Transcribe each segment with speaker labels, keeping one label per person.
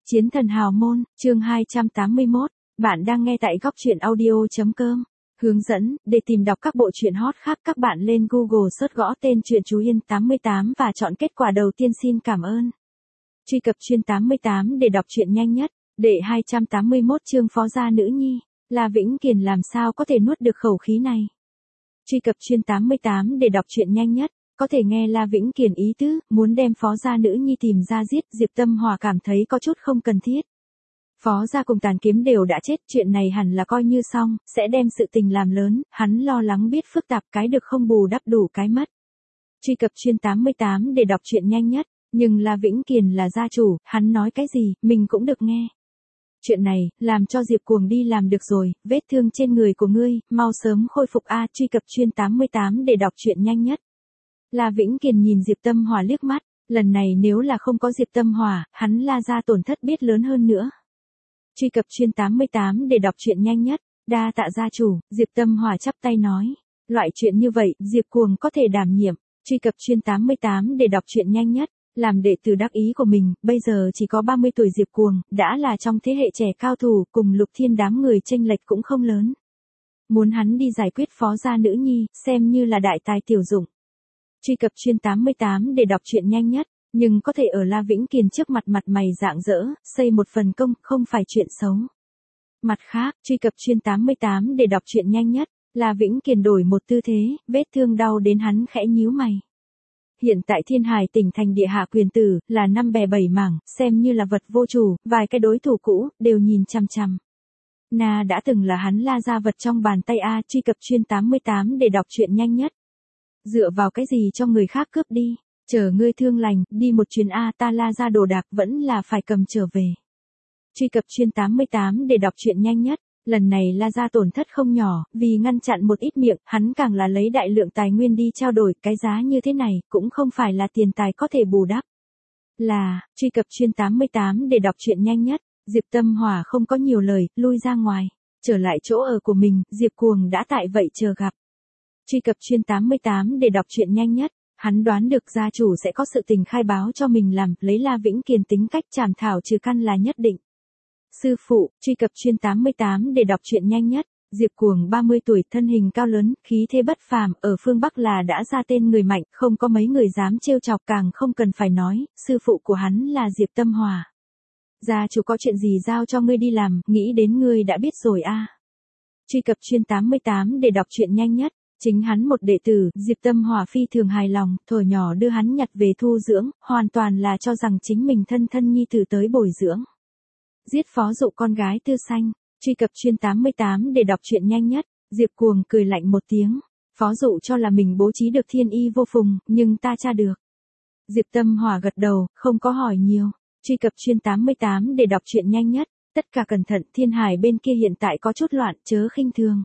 Speaker 1: Chiến thần hào môn, chương 281, bạn đang nghe tại góc truyện audio.com. Hướng dẫn, để tìm đọc các bộ truyện hot khác các bạn lên Google search gõ tên truyện Chú Yên 88 và chọn kết quả đầu tiên. Xin cảm ơn. Truy cập truyện 88 để đọc truyện nhanh nhất. Đệ 281 chương Phó gia nữ nhi, La Vĩnh Kiền làm sao có thể nuốt được khẩu khí này. Truy cập truyện 88 để đọc truyện nhanh nhất. Có thể nghe La Vĩnh Kiền ý tứ, muốn đem Phó gia nữ nhi tìm ra giết, Diệp Tâm Hòa cảm thấy có chút không cần thiết. Phó gia cùng Tàn Kiếm đều đã chết, chuyện này hẳn là coi như xong, sẽ đem sự tình làm lớn, hắn lo lắng biết phức tạp cái được không bù đắp đủ cái mất. Truy cập truyện 88 để đọc truyện nhanh nhất, nhưng La Vĩnh Kiền là gia chủ, hắn nói cái gì, mình cũng được nghe. Chuyện này, làm cho Diệp Cuồng đi làm được rồi, vết thương trên người của ngươi, mau sớm khôi phục a. Truy cập truyện 88 để đọc truyện nhanh nhất. La Vĩnh Kiền nhìn Diệp Tâm Hòa liếc mắt, lần này nếu là không có Diệp Tâm Hòa, hắn La gia tổn thất biết lớn hơn nữa. Truy cập truyện 88 để đọc truyện nhanh nhất, đa tạ gia chủ, Diệp Tâm Hòa chắp tay nói, loại chuyện như vậy, Diệp Cuồng có thể đảm nhiệm. Truy cập truyện 88 để đọc truyện nhanh nhất, làm đệ tử đắc ý của mình, bây giờ chỉ có 30 tuổi Diệp Cuồng, đã là trong thế hệ trẻ cao thủ, cùng Lục Thiên đám người chênh lệch cũng không lớn. Muốn hắn đi giải quyết Phó gia nữ nhi, xem như là đại tài tiểu dụng. Truy cập truyện 88 để đọc truyện nhanh nhất, nhưng có thể ở La Vĩnh Kiền trước mặt mặt mày rạng rỡ, xây một phần công, không phải chuyện xấu. Mặt khác, truy cập truyện 88 để đọc truyện nhanh nhất, La Vĩnh Kiền đổi một tư thế, vết thương đau đến hắn khẽ nhíu mày. Hiện tại Thiên Hải tỉnh thành địa hạ quyền tử, là 5 bè 7 mảng, xem như là vật vô chủ, vài cái đối thủ cũ, đều nhìn chằm chằm. Na đã từng là hắn La gia vật trong bàn tay a. Truy cập truyện 88 để đọc truyện nhanh nhất. Dựa vào cái gì cho người khác cướp đi, chờ ngươi thương lành, đi một chuyến a. Ta La gia đồ đạc vẫn là phải cầm trở về. Truy cập truyện 88 để đọc truyện nhanh nhất, lần này La gia tổn thất không nhỏ, vì ngăn chặn một ít miệng, hắn càng là lấy đại lượng tài nguyên đi trao đổi, cái giá như thế này, cũng không phải là tiền tài có thể bù đắp. Truy cập truyện 88 để đọc truyện nhanh nhất, Diệp Tâm Hòa không có nhiều lời, lui ra ngoài, trở lại chỗ ở của mình, Diệp Cuồng đã tại vậy chờ gặp. Truy cập truyện 88 để đọc truyện nhanh nhất, hắn đoán được gia chủ sẽ có sự tình khai báo cho mình làm, lấy La Vĩnh Kiền tính cách trảm thảo trừ căn là nhất định. Sư phụ, truy cập truyện 88 để đọc truyện nhanh nhất, Diệp Cuồng 30 tuổi, thân hình cao lớn, khí thế bất phàm, ở phương Bắc là đã ra tên người mạnh, không có mấy người dám trêu chọc, càng không cần phải nói, sư phụ của hắn là Diệp Tâm Hòa. Gia chủ có chuyện gì giao cho ngươi đi làm, nghĩ đến ngươi đã biết rồi a. Truy cập truyện 88 để đọc truyện nhanh nhất. Chính hắn một đệ tử, Diệp Tâm Hòa phi thường hài lòng, thuở nhỏ đưa hắn nhặt về thu dưỡng, hoàn toàn là cho rằng chính mình thân nhi tử tới bồi dưỡng. Giết Phó Dụ con gái Tư Xanh, truy cập truyện 88 để đọc truyện nhanh nhất, Diệp Cuồng cười lạnh một tiếng, Phó Dụ cho là mình bố trí được thiên y vô phùng, nhưng ta tra được. Diệp Tâm Hòa gật đầu, không có hỏi nhiều, truy cập truyện 88 để đọc truyện nhanh nhất, tất cả cẩn thận, Thiên Hải bên kia hiện tại có chút loạn, chớ khinh thường.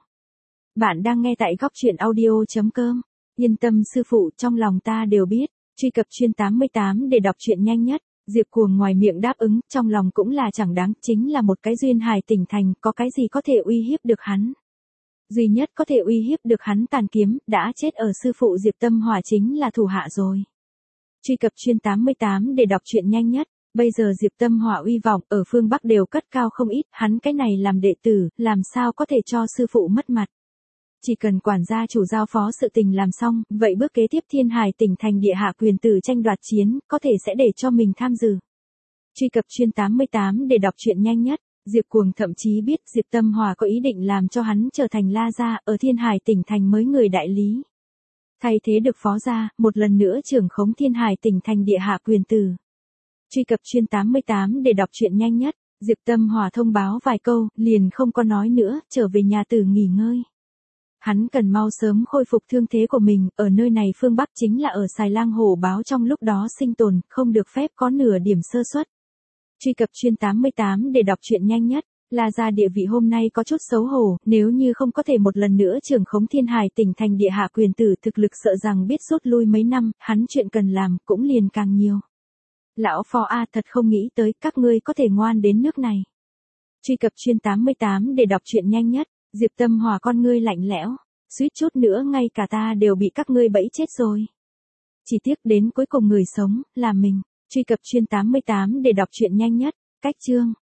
Speaker 1: Bạn đang nghe tại góc truyện audio.com. Yên tâm sư phụ, trong lòng ta đều biết. Truy cập truyện 88 để đọc truyện nhanh nhất. Diệp Cuồng ngoài miệng đáp ứng, trong lòng cũng là chẳng đáng, chính là một cái duyên hài tỉnh thành, có cái gì có thể uy hiếp được hắn. Duy nhất có thể uy hiếp được hắn Tàn Kiếm, đã chết ở sư phụ Diệp Tâm Hòa chính là thủ hạ rồi. Truy cập truyện 88 để đọc truyện nhanh nhất. Bây giờ Diệp Tâm Hòa uy vọng, ở phương Bắc đều cất cao không ít, hắn cái này làm đệ tử, làm sao có thể cho sư phụ mất mặt. Chỉ cần quản gia chủ giao phó sự tình làm xong, vậy bước kế tiếp Thiên Hải tỉnh thành địa hạ quyền tử tranh đoạt chiến, có thể sẽ để cho mình tham dự. Truy cập truyện 88 để đọc truyện nhanh nhất, Diệp Cuồng thậm chí biết Diệp Tâm Hòa có ý định làm cho hắn trở thành La gia, ở Thiên Hải tỉnh thành mới người đại lý. Thay thế được Phó gia, một lần nữa trưởng khống Thiên Hải tỉnh thành địa hạ quyền tử. Truy cập truyện 88 để đọc truyện nhanh nhất, Diệp Tâm Hòa thông báo vài câu, liền không có nói nữa, trở về nhà tử nghỉ ngơi. Hắn cần mau sớm khôi phục thương thế của mình, ở nơi này phương Bắc chính là ở Xài Lang Hổ Báo trong lúc đó sinh tồn, không được phép có nửa điểm sơ suất. Truy cập truyện 88 để đọc truyện nhanh nhất, La gia địa vị hôm nay có chút xấu hổ, nếu như không có thể một lần nữa trưởng khống Thiên Hải tỉnh thành địa hạ quyền tử, thực lực sợ rằng biết rút lui mấy năm, hắn chuyện cần làm cũng liền càng nhiều. Lão Phó a, thật không nghĩ tới các ngươi có thể ngoan đến nước này. Truy cập truyện 88 để đọc truyện nhanh nhất. Diệp Tâm Hòa con ngươi lạnh lẽo, suýt chút nữa ngay cả ta đều bị các ngươi bẫy chết rồi. Chỉ tiếc đến cuối cùng người sống, là mình. Truy cập truyện 88 để đọc truyện nhanh nhất, Cách chương